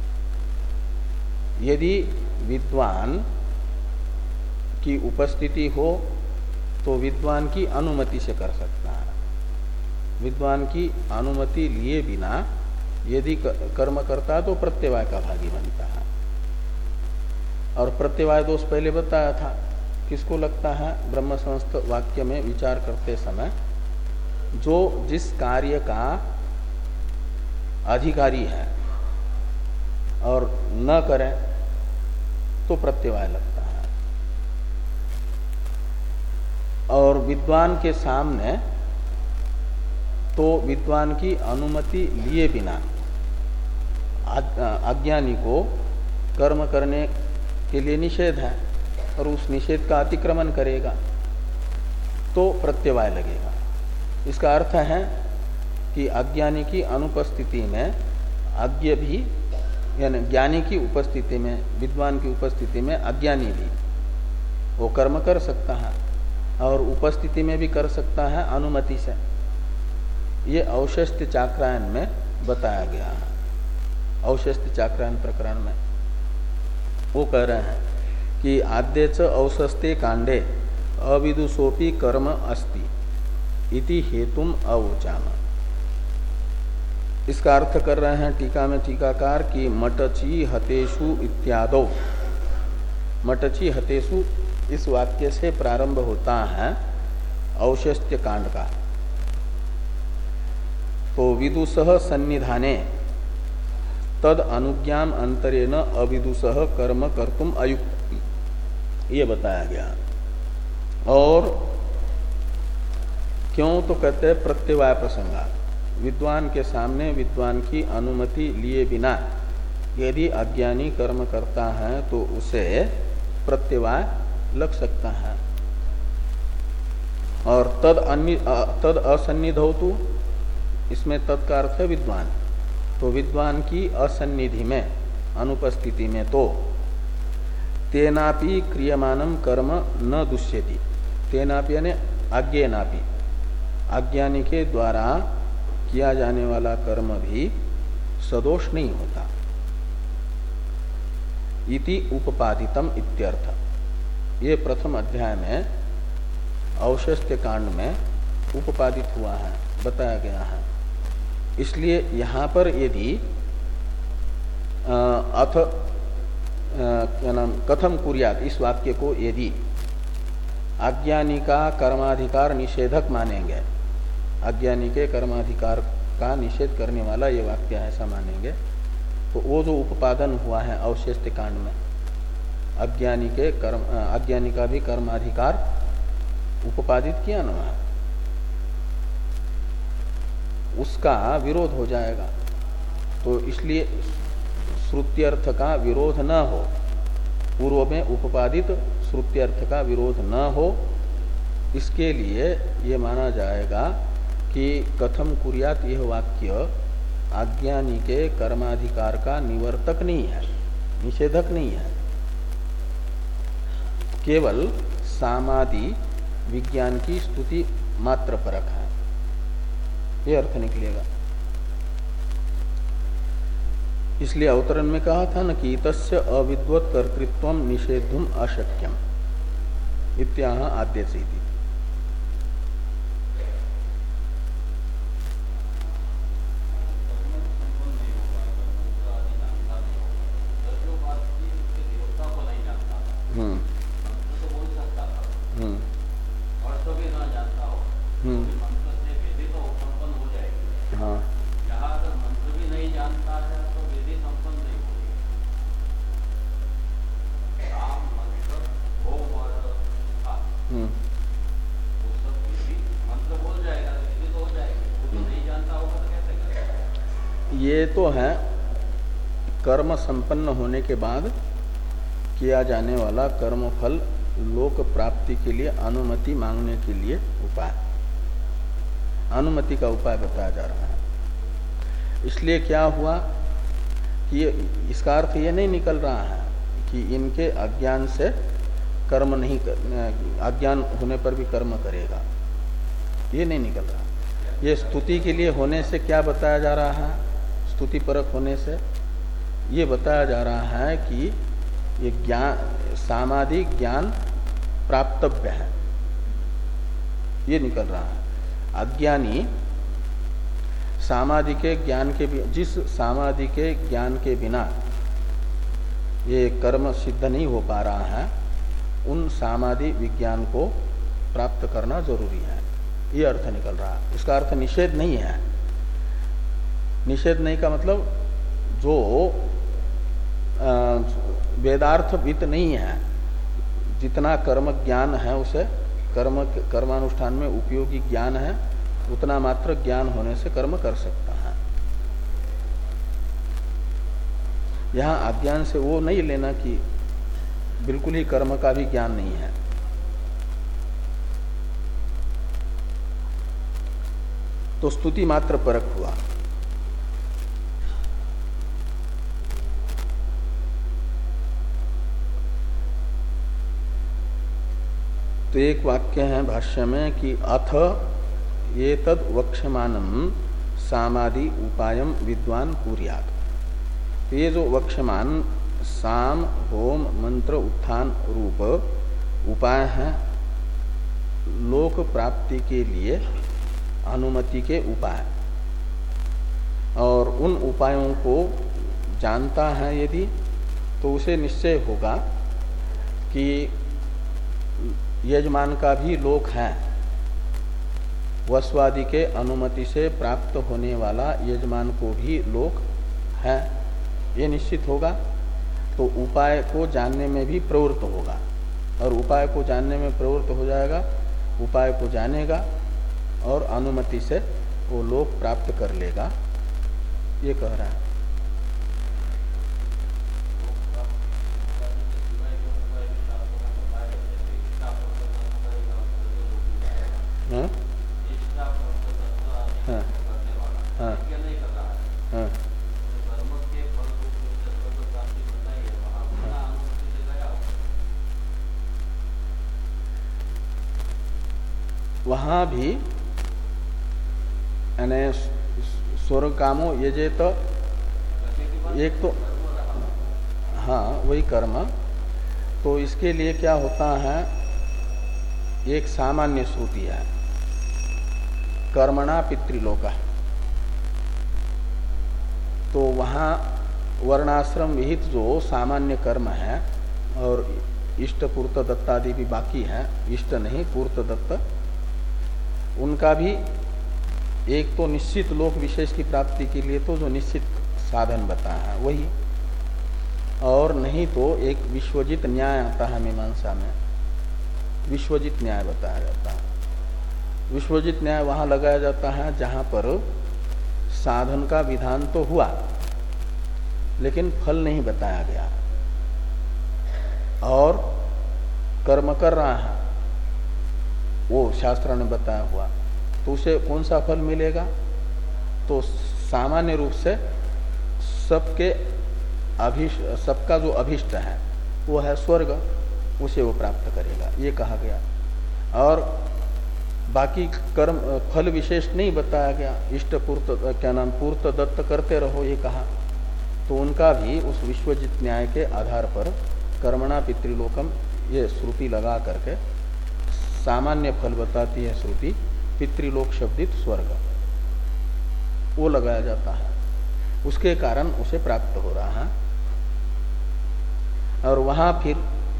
यदि विद्वान की उपस्थिति हो, तो विद्वान की अनुमति से कर सकता है। विद्वान की अनुमति लिए बिना यदि कर्म करता है तो प्रत्यवाय का भागी बनता है। और प्रत्यवाय दोष पहले बताया था, किसको लगता है? ब्रह्म संस्थ वाक्य में विचार करते समय जो जिस कार्य का अधिकारी है और न करे तो प्रत्यवाय लगता है। और विद्वान के सामने तो विद्वान की अनुमति लिए बिना अज्ञानी को कर्म करने के लिए निषेध है और उस निषेध का अतिक्रमण करेगा तो प्रत्यवाय लगेगा। इसका अर्थ है कि अज्ञानी की अनुपस्थिति में अज्ञ भी यानी ज्ञानी की उपस्थिति में, विद्वान की उपस्थिति में अज्ञानी भी वो कर्म कर सकता है और उपस्थिति में भी कर सकता है अनुमति से। ये औशस्त्य चाक्रायन में बताया गया है। औशस्त्य चाक्रायन प्रकरण में वो कह रहे हैं कि आद्य च औशस्ते कांडे अविदुषोपि कर्म अस्ति इति हेतुम अवोचाम। इसका अर्थ कर रहे हैं टीका में टीकाकार कि मटची हतेषु इत्यादो। मटची हतेषु इस वाक्य से प्रारंभ होता है औशस्त्य कांड का। तो विदुषः सन्निधाने तद अनुज्ञाम अंतरेण अविदुषः कर्म कर्तुम अयुक्ति, ये बताया गया। और क्यों? तो कहते हैं प्रत्यवाय प्रसंगा। विद्वान के सामने विद्वान की अनुमति लिए बिना यदि अज्ञानी कर्म करता है तो उसे प्रत्यवाय लग सकता है। और तद अन्य तद असन्निधौतु, इसमें तद का अर्थ है विद्वान। तो विद्वान की असन्निधि में, अनुपस्थिति में तो तेनापि क्रियमानम कर्म न दुष्यति। तेनापि यानी अज्ञेनापि, अज्ञानी के द्वारा किया जाने वाला कर्म भी सदोष नहीं होता। इति उपपादितम इत्यर्थ। ये प्रथम अध्याय में औशस्त्य कांड में उपपादित हुआ है, बताया गया है। इसलिए यहाँ पर यदि अथ क्या नाम कथम कुर्यात, इस वाक्य को यदि अज्ञानी का कर्माधिकार निषेधक मानेंगे, अज्ञानी के कर्माधिकार का निषेध करने वाला ये वाक्य है ऐसा मानेंगे, तो वो जो उपादन हुआ है अवशेष्ट कांड में, अज्ञानी के कर्म, अज्ञानी का भी कर्माधिकार उपादित किया ना, उसका विरोध हो जाएगा। तो इसलिए श्रुत्यर्थ का विरोध न हो, पूर्व में उपादित श्रुत्यर्थ का विरोध न हो, इसके लिए ये माना जाएगा कि कथम कुर्यात यह वाक्य अज्ञानी के कर्माधिकार का निवर्तक नहीं है, निषेधक नहीं है, केवल सामादि विज्ञान की स्तुति मात्र परक है, ये अर्थ निकलेगा। इसलिए अवतरण में कहा था न कि तस्य अविद्वत कर्तृत्व निषेधुम अशक्यम इत्याह आद्य से। हम्म हम्म हम्म हाँ हम्म ये तो है कर्म संपन्न होने के बाद किया जाने वाला कर्म फल लोक प्राप्ति के लिए अनुमति मांगने के लिए उपाय, अनुमति का उपाय बताया जा रहा है। इसलिए क्या हुआ कि इसका अर्थ ये नहीं निकल रहा है कि इनके अज्ञान से कर्म नहीं कर, अज्ञान होने पर भी कर्म करेगा, ये नहीं निकल रहा। ये स्तुति के लिए होने से क्या बताया जा रहा है, स्तुति परक होने से ये बताया जा रहा है कि ये ज्ञान सामाधि ज्ञान प्राप्तव्य है, ये निकल रहा है। अज्ञानी सामाधि के ज्ञान के, जिस सामाधि के ज्ञान के बिना ये कर्म सिद्ध नहीं हो पा रहा है, उन सामाधि विज्ञान को प्राप्त करना जरूरी है, ये अर्थ निकल रहा है। इसका अर्थ निषेध नहीं है। निषेध नहीं का मतलब जो वेदार्थवित नहीं है, जितना कर्म ज्ञान है उसे कर्म कर्मानुष्ठान में उपयोगी ज्ञान है, उतना मात्र ज्ञान होने से कर्म कर सकता है। यहाँ अज्ञान से वो नहीं लेना कि बिल्कुल ही कर्म का भी ज्ञान नहीं है। तो स्तुति मात्र परक हुआ। तो एक वाक्य है भाष्य में कि अथ ये तद वक्ष्यमानम सामादि उपायम विद्वान कुर्यात्। तो ये जो वक्ष्यमान साम होम मंत्र उत्थान रूप उपाय है, लोक प्राप्ति के लिए अनुमति के उपाय, और उन उपायों को जानता है यदि, तो उसे निश्चय होगा कि यजमान का भी लोक है, वस्वादि के अनुमति से प्राप्त होने वाला यजमान को भी लोक है, ये निश्चित होगा। तो उपाय को जानने में भी प्रवृत्त होगा, और उपाय को जानने में प्रवृत्त हो जाएगा, उपाय को जानेगा और अनुमति से वो लोक प्राप्त कर लेगा, ये कह रहा है। हाँ? हाँ, हाँ, हाँ, वहाँ भी यानी स्वर्ग कामो यजे, तो एक तो हाँ वही कर्म। तो इसके लिए क्या होता है, एक सामान्य श्रुति है, कर्मणा पितृलोका। तो वहाँ वर्णाश्रम विहित जो सामान्य कर्म है, और इष्ट पूर्त दत्तादि भी बाकी है, इष्ट नहीं पूर्त दत्त, उनका भी एक तो निश्चित लोक विशेष की प्राप्ति के लिए तो जो निश्चित साधन बताया है वही, और नहीं तो एक विश्वजित न्याय आता है मीमांसा में, विश्वजित न्याय बताया जाता है। विश्वजित न्याय वहां लगाया जाता है जहां पर साधन का विधान तो हुआ लेकिन फल नहीं बताया गया, और कर्म कर रहा है वो शास्त्र ने बताया हुआ, तो उसे कौन सा फल मिलेगा? तो सामान्य रूप से सबके अभिष्ट, सबका जो अभिष्ट है वो है स्वर्ग, उसे वो प्राप्त करेगा, ये कहा गया। और बाकी कर्म फल विशेष नहीं बताया गया, इष्ट पूर्त क्या नाम पूर्त दत्त करते रहो ये कहा, तो उनका भी उस विश्वजित न्याय के आधार पर कर्मणा पितृलोकम ये श्रुति लगा करके सामान्य फल बताती है श्रुति, पितृलोक शब्दित स्वर्ग वो लगाया जाता है, उसके कारण उसे प्राप्त हो रहा है। और वहां फिर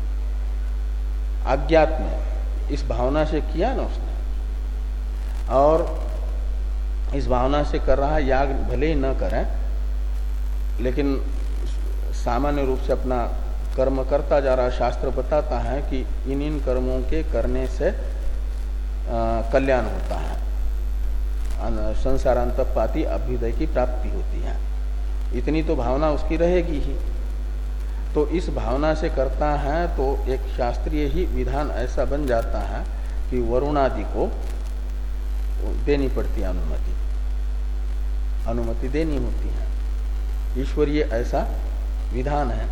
अज्ञात में इस भावना से किया ना उसने, और इस भावना से कर रहा है, याग भले ही न करें लेकिन सामान्य रूप से अपना कर्म करता जा रहा। शास्त्र बताता है कि इन इन कर्मों के करने से कल्याण होता है, संसारांतपाती अभ्युदय की प्राप्ति होती है, इतनी तो भावना उसकी रहेगी ही। तो इस भावना से करता है तो एक शास्त्रीय ही विधान ऐसा बन जाता है कि वरुण आदि को देनी पड़ती है अनुमति, अनुमति देनी होती है, ईश्वरीय ऐसा विधान है।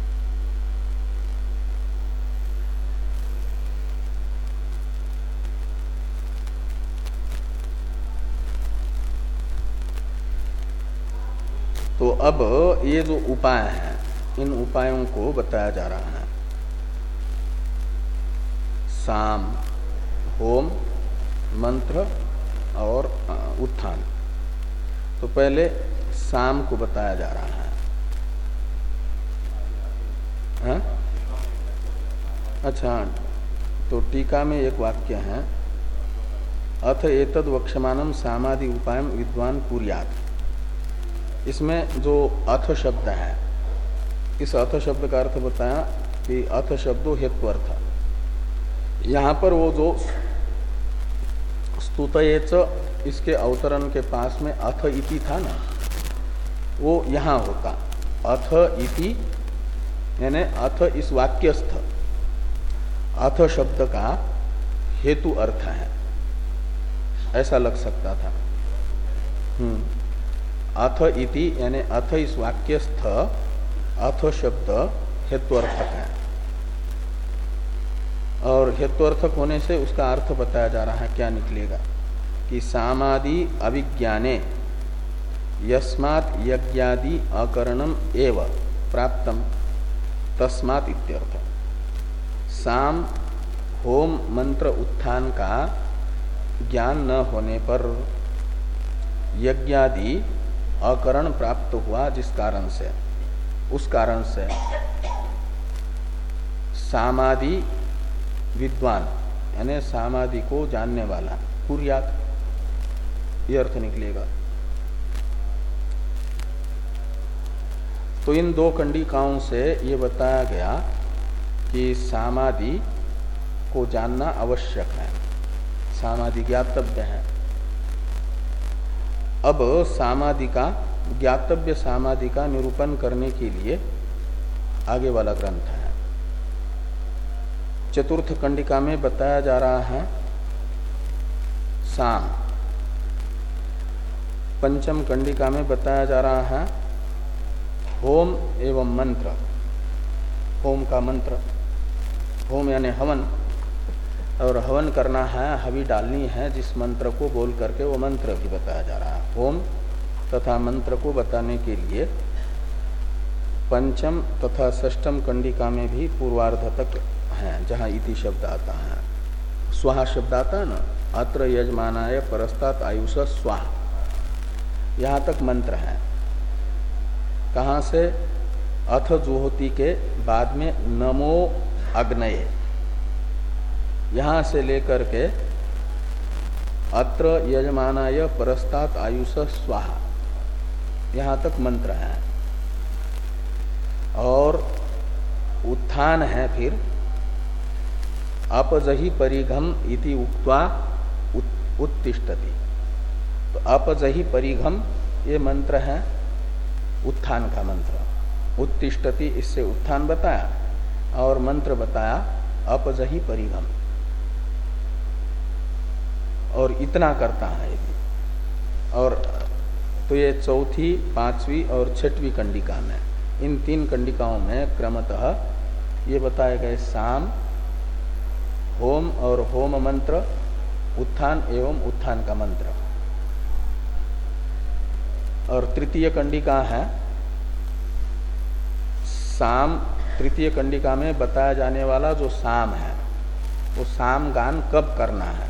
तो अब ये जो उपाय हैं इन उपायों को बताया जा रहा है, साम, होम, मंत्र और उत्थान। तो पहले साम को बताया जा रहा है, है? अच्छा, तो टीका में एक वाक्य है, अथ एतद वक्ष्यमानम सामादि उपायम विद्वान कुर्यात्। इसमें जो अथ शब्द है, इस अथ शब्द का अर्थ बताया कि अथ शब्दो हेत्वर्थ। यहाँ पर वो जो स्तुतयेच इसके अवतरण के पास में अथ इति था ना, वो यहाँ होता अथ इति, यानी अथ इस वाक्यस्थ अथ शब्द का हेतु अर्थ है, ऐसा लग सकता था। हम्म अथ इति यानी अथ इस वाक्यस्थ अथ शब्द हेत्वर्थक है, और हेत्वर्थक होने से उसका अर्थ बताया जा रहा है, क्या निकलेगा कि सामादि अभिज्ञाने यस्मात् यज्ञादि अकरणम एव प्राप्तम तस्मात् इत्यर्थ। साम, होम, मंत्र, उत्थान का ज्ञान न होने पर यज्ञादि अकरण प्राप्त हुआ, जिस कारण से, उस कारण से सामादि विद्वान यानी सामादि को जानने वाला कुर्यात, ये अर्थ निकलेगा। तो इन दो कंडिकाओं से ये बताया गया कि सामादि को जानना आवश्यक है, सामादि ज्ञातव्य है। अब सामादि का ज्ञातव्य सामादि का निरूपण करने के लिए आगे वाला ग्रंथ है। चतुर्थ कंडिका में बताया जा रहा है साम, पंचम कंडिका में बताया जा रहा है होम एवं मंत्र। होम का मंत्र, होम यानी हवन, और हवन करना है, हवि डालनी है, जिस मंत्र को बोल करके वो मंत्र भी बताया जा रहा है। होम तथा मंत्र को बताने के लिए पंचम तथा षष्टम कंडिका में भी पूर्वार्ध तक है, जहाँ इति शब्द आता है, स्वाहा शब्द आता है ना, अत्र यजमानाय परस्तात् आयुष स्वाहा, यहाँ तक मंत्र है। कहाँ से? अथ जुहोति के बाद में नमो अग्नये, यहाँ से लेकर के अत्र यजमानाय परस्तात् आयुष स्वाहा, यहाँ तक मंत्र है। और उत्थान है फिर अपजहि परिघम इति उक्त्वा उत्तिष्ठति। तो अपजहि परिघम ये मंत्र है उत्थान का मंत्र। उत्तिष्ठति इससे उत्थान बताया और मंत्र बताया अपजहि परिघम। और इतना करता है ये। और तो ये चौथी, पांचवी और छठवीं कंडिका में, इन तीन कंडिकाओं में क्रमतः ये बताए गए साम, होम और होम मंत्र, उत्थान एवं उत्थान का मंत्र। और तृतीय कंडिका है साम। तृतीय कंडिका में बताया जाने वाला जो साम है वो साम गान कब करना है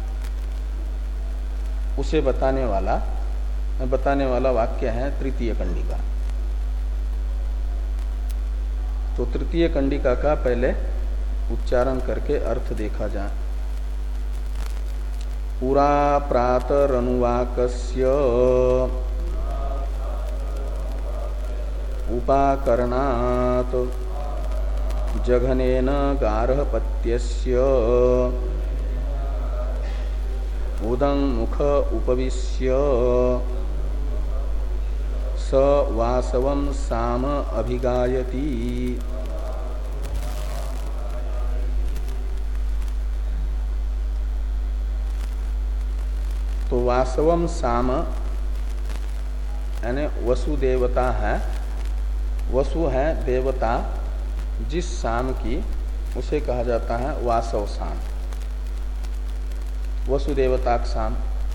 उसे बताने वाला बताने वाला वाक्य है तृतीय कंडिका। तो तृतीय कंडिका का पहले उच्चारण करके अर्थ देखा जाए। पुरा प्रातरनुवाकस्य उपाकरणात् जघनेन गार्हपत्यस्य उदं मुख उपविश्य स वासवं साम अभिगायति। तो वासवम साम यानी वसुदेवता है। वसु है देवता, जिस साम की उसे कहा जाता है वासव साम, वसुदेवता साम।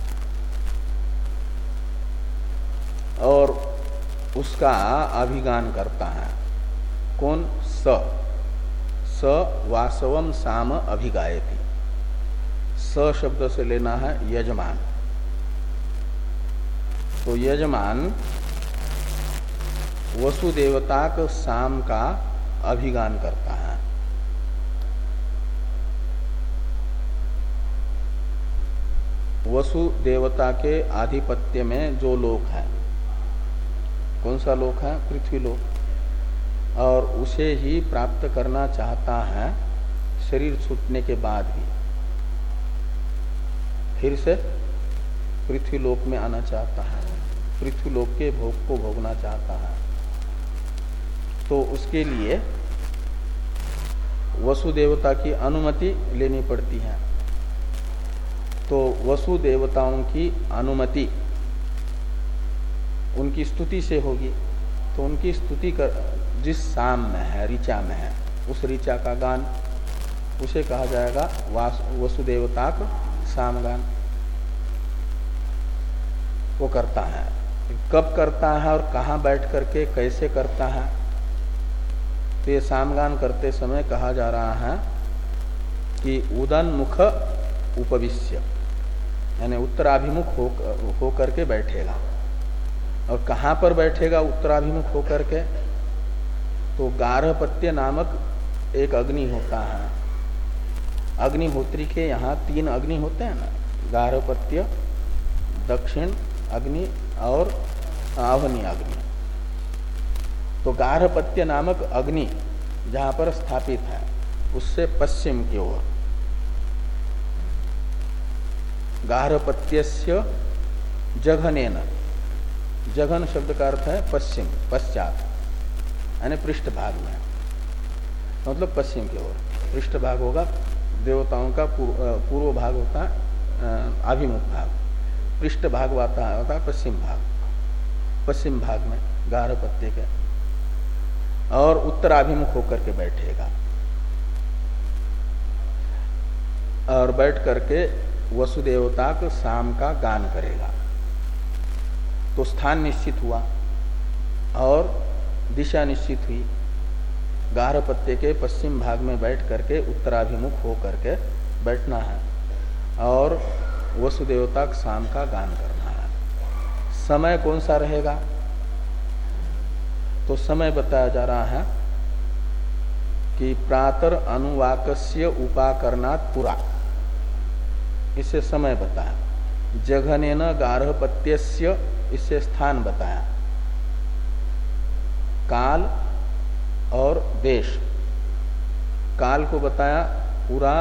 और उसका अभिगान करता है कौन? स स वासवम साम अभिगायति। स शब्द से लेना है यजमान। तो यजमान वसुदेवताक साम का अभिगान करता है। वसुदेवता के आधिपत्य में जो लोक है, कौन सा लोक है? पृथ्वी लोक। और उसे ही प्राप्त करना चाहता है शरीर छूटने के बाद भी। फिर से पृथ्वी लोक में आना चाहता है, पृथ्वी लोक के भोग को भोगना चाहता है। तो उसके लिए वसुदेवता की अनुमति लेनी पड़ती है। तो वसुदेवताओं की अनुमति उनकी स्तुति से होगी। तो उनकी स्तुति कर जिस साम में है, ऋचा में है, उस ऋचा का गान उसे कहा जाएगा वसुदेवता का सामगान। वो करता है। कब करता है और कहाँ बैठ करके कैसे करता है? तो ये सामगान करते समय कहा जा रहा है कि उदन मुख उपविश्य, यानी उत्तराभिमुख हो, हो करके बैठेगा। और कहाँ पर बैठेगा उत्तराभिमुख हो करके? तो गार्हपत्य नामक एक अग्नि होता है। अग्निहोत्री के यहाँ तीन अग्नि होते हैं ना, गार्हपत्य, दक्षिण अग्नि और आवनी अग्नि। तो गार्हपत्य नामक अग्नि जहां पर स्थापित है उससे पश्चिम की ओर, गार्हपत्यस्य जघनेन, जघन शब्द का अर्थ है पश्चिम, पश्चात, यानी पृष्ठ भाग में, मतलब पश्चिम की ओर। पृष्ठ भाग होगा देवताओं का, पूर्व भाग होता है अभिमुख भाग, पृष्ठ भाग होता है होता पश्चिम भाग, पश्चिम भाग में गार्हपत्य के। और उत्तराभिमुख होकर के बैठेगा और बैठ करके वसुदेवता के साम का गान करेगा। तो स्थान निश्चित हुआ और दिशा निश्चित हुई। गार्हपत्य के पश्चिम भाग में बैठ करके उत्तराभिमुख हो करके बैठना है और वसुदेवता के साम का गान करना है। समय कौन सा रहेगा? तो समय बताया जा रहा है कि प्रातर अनुवाकस्य उपाकरणात् पुरा, इससे समय बताया। जघनेन गार्हपत्यस्य, इससे स्थान बताया। काल और देश। काल को बताया पूरा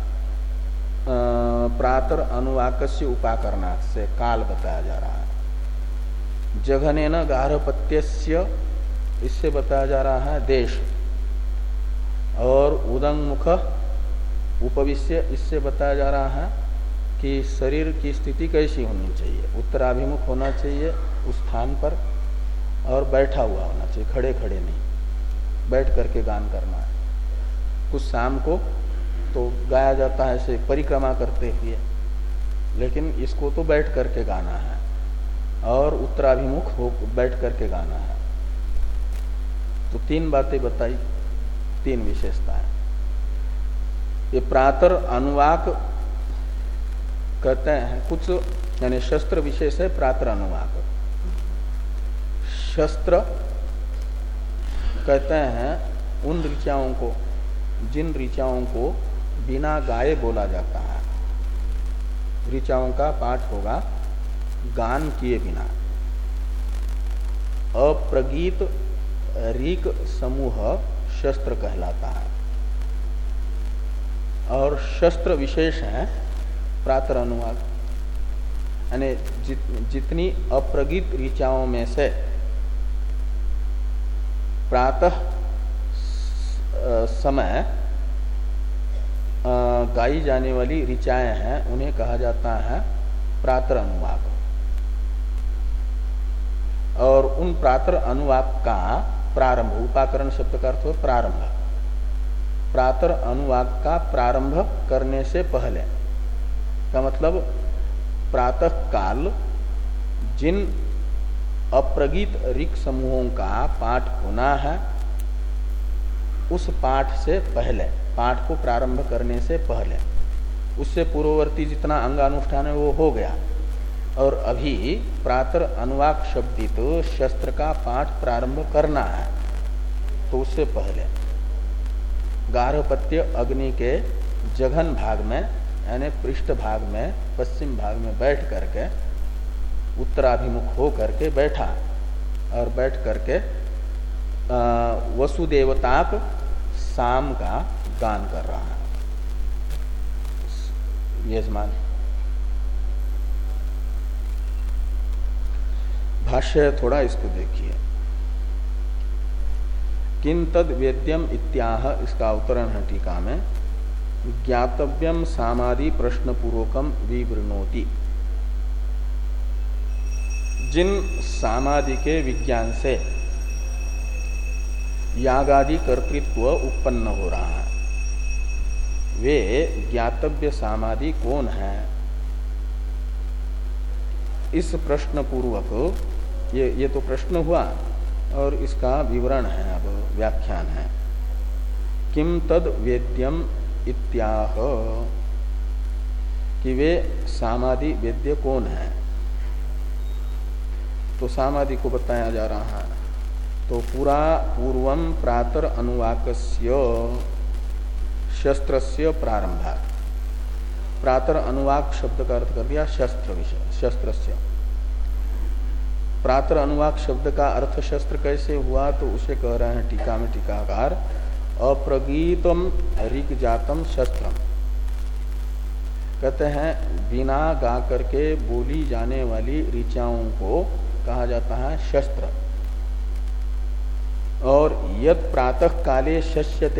प्रातर अनुवाकस्य उपाकरणात् से काल बताया जा रहा है। जघनेन गार्हपत्यस्य इससे बताया जा रहा है देश। और उदंगमुख उपविश्य इससे बताया जा रहा है कि शरीर की स्थिति कैसी होनी चाहिए, उत्तराभिमुख होना चाहिए उस स्थान पर, और बैठा हुआ होना चाहिए, खड़े खड़े नहीं, बैठ करके गान करना है। कुछ शाम को तो गाया जाता है ऐसे परिक्रमा करते हुए, लेकिन इसको तो बैठ करके गाना है और उत्तराभिमुख हो बैठ करके गाना है। तो तीन बातें बताई, तीन विशेषताएं। ये प्रातर अनुवाक कहते हैं कुछ, यानी शस्त्र विशेष है प्रातर अनुवाक। शस्त्र कहते हैं उन ऋचाओं को, जिन ऋचाओं को बिना गाए बोला जाता है। ऋचाओं का पाठ होगा गान किए बिना। अप्रगीत ऋक समूह शस्त्र कहलाता है। और शस्त्र विशेष है प्रातर अनुवाक, यानी जित, जितनी अप्रगीत ऋचाओं में से प्रातः समय गाई जाने वाली ऋचाएं हैं, उन्हें कहा जाता है प्रातर अनुवाक। और उन प्रातर अनुवाक का प्रारंभ, उपाकरण शब्द का अर्थ है प्रारंभ। प्रातर अनुवाक का प्रारंभ करने से पहले का मतलब प्रातः काल जिन अप्रगीत ऋक समूहों का पाठ होना है, उस पाठ से पहले, पाठ को प्रारंभ करने से पहले, उससे पूर्ववर्ती जितना अंगानुष्ठान है वो हो गया। और अभी प्रातर अनुवाक शब्दित शस्त्र का पाठ प्रारंभ करना है, तो उससे पहले गार्हपत्य अग्नि के जघन भाग में, यानी पृष्ठ भाग में, पश्चिम भाग में बैठ करके उत्तराभिमुख हो करके बैठा, और बैठ करके वसुदेवताक साम का गान कर रहा है यजमान। भाष्य थोड़ा इसको देखिए। किं तद वेद्यम इत्याह, इसका अवतरण है टीका में। ज्ञातव्यम सामादि प्रश्न पूर्वकम विवृणोति। जिन सामादि के विज्ञान से यागादि कर्तृत्व उत्पन्न हो रहा है, वे ज्ञातव्य सामादि कौन है, इस प्रश्न पूर्वक, ये ये तो प्रश्न हुआ और इसका विवरण है, अब व्याख्यान है। किम तद वेद्यम इत्याह, कि वे सामादि वेद्य कौन है। तो सामादि को बताया जा रहा है। तो पुरा पूर्वम प्रातर अनुवाकस्य शस्त्रस्य प्रारंभात्। प्रातर अनुवाक शब्द का अर्थ कर दिया शस्त्र विषय, शस्त्रस्य। प्रातर अनुवाक शब्द का अर्थ शस्त्र कैसे हुआ, तो उसे कह रहे हैं टीका में टीकाकार, अप्रगीतम ऋग जातम शस्त्रम। कहते हैं बिना गा करके बोली जाने वाली ऋचाओं को कहा जाता है शस्त्र। और यद प्रातः काले शस्यते,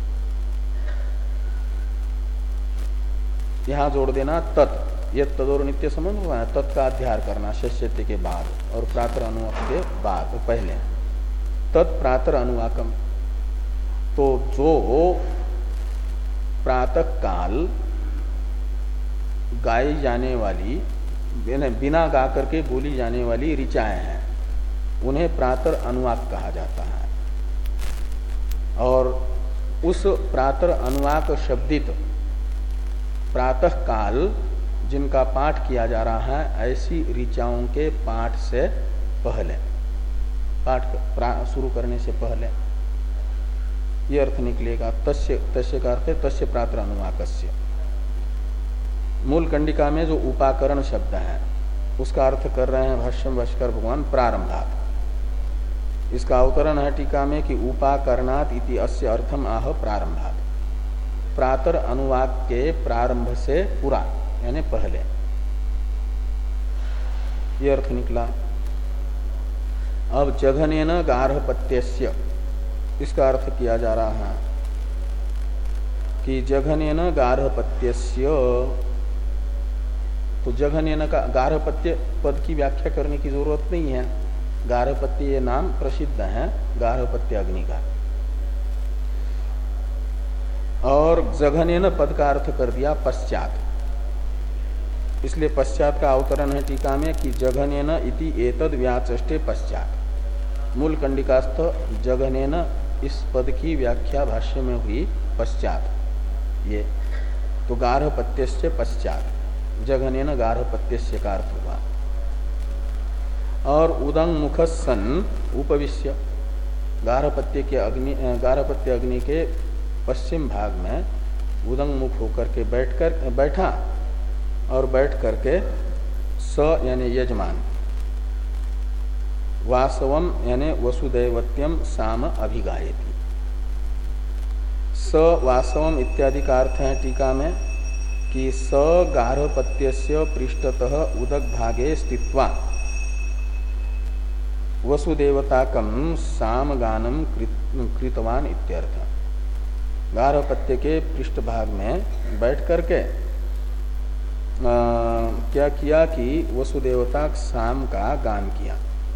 यहां जोड़ देना तत्, यद तदोर नित्य संबंध हुआ है, तत् का अध्यार करना शस्यते के बाद, और प्रातर अनुवाक के बाद पहले तत् प्रातर अनुवाकम। तो जो प्रातः काल गाई जाने वाली, बिना गा करके बोली जाने वाली ऋचाएं हैं, उन्हें प्रातर अनुवाक कहा जाता है। और उस प्रातर अनुवाक शब्दित प्रातः काल जिनका पाठ किया जा रहा है, ऐसी ऋचाओं के पाठ से पहले, पाठ शुरू करने से पहले, ये अर्थ निकलेगा। तस्य, तस्य का अर्थ है तस्य प्रातर अनुवाकस्य। मूल कंडिका में जो उपाकरण शब्द है उसका अर्थ कर रहे हैं भाष्यम भाष्कर भगवान प्रारंभात्। इसका अवतरण है टीका में कि उपाकरणात् इति अस्य अर्थम आह प्रारंभात्, प्रातर अनुवाक के प्रारंभ से पूरा यानी पहले, ये अर्थ निकला। अब जघनेन गार्हपत्यस्य, इसका अर्थ किया जा रहा है कि जघनेन गार्हपत्यस्य, तो जघनेन का गार्हपत्य पद की व्याख्या करने की जरूरत नहीं है। गार्हपत्य ये नाम प्रसिद्ध है, गार्हपत्य अग्नि का। और जघनेन पद का अर्थ कर दिया पश्चात, इसलिए पश्चात का अवतरण है टीका में कि जघनेन इति एतद व्याचष्टे पश्चात। मूल कंडिकास्थ जघनेन इस पद की व्याख्या भाष्य में हुई पश्चात, ये तो गार्हपत्यस्य पश्चात, जघनेन गार्हपत्यस्य का अर्थ हुआ। और उदंग मुख सन उपविश्य, गार्हपत्य के अग्नि गार्हपत्य अग्नि के पश्चिम भाग में उदंग मुख होकर के बैठकर बैठा और बैठ करके स यानी यजमान, वासवम यानी वसुदैवत्यम साम अभिगायति। स वासवम इत्यादि का अर्थ है टीका में कि स गार्हपत्यस्य पृष्ठतः उदक भागे स्थित्वा वसुदेवताकम साम गानम कृतवान इत्यर्थ। गार्हपत्य के पृष्ठ भाग में बैठ करके आ, क्या किया कि वसुदेवता साम का गान किया।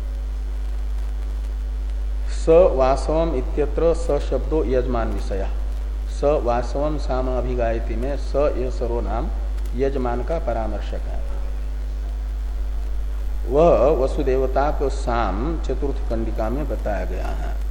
स वासवम इत्यत्र स शब्दो यजमान विषय, स वासवम साम अभिगायति में स यह सर्वनाम यजमान का परामर्शक है। वह वसुदेवता को साम चतुर्थ कंडिका में बताया गया है।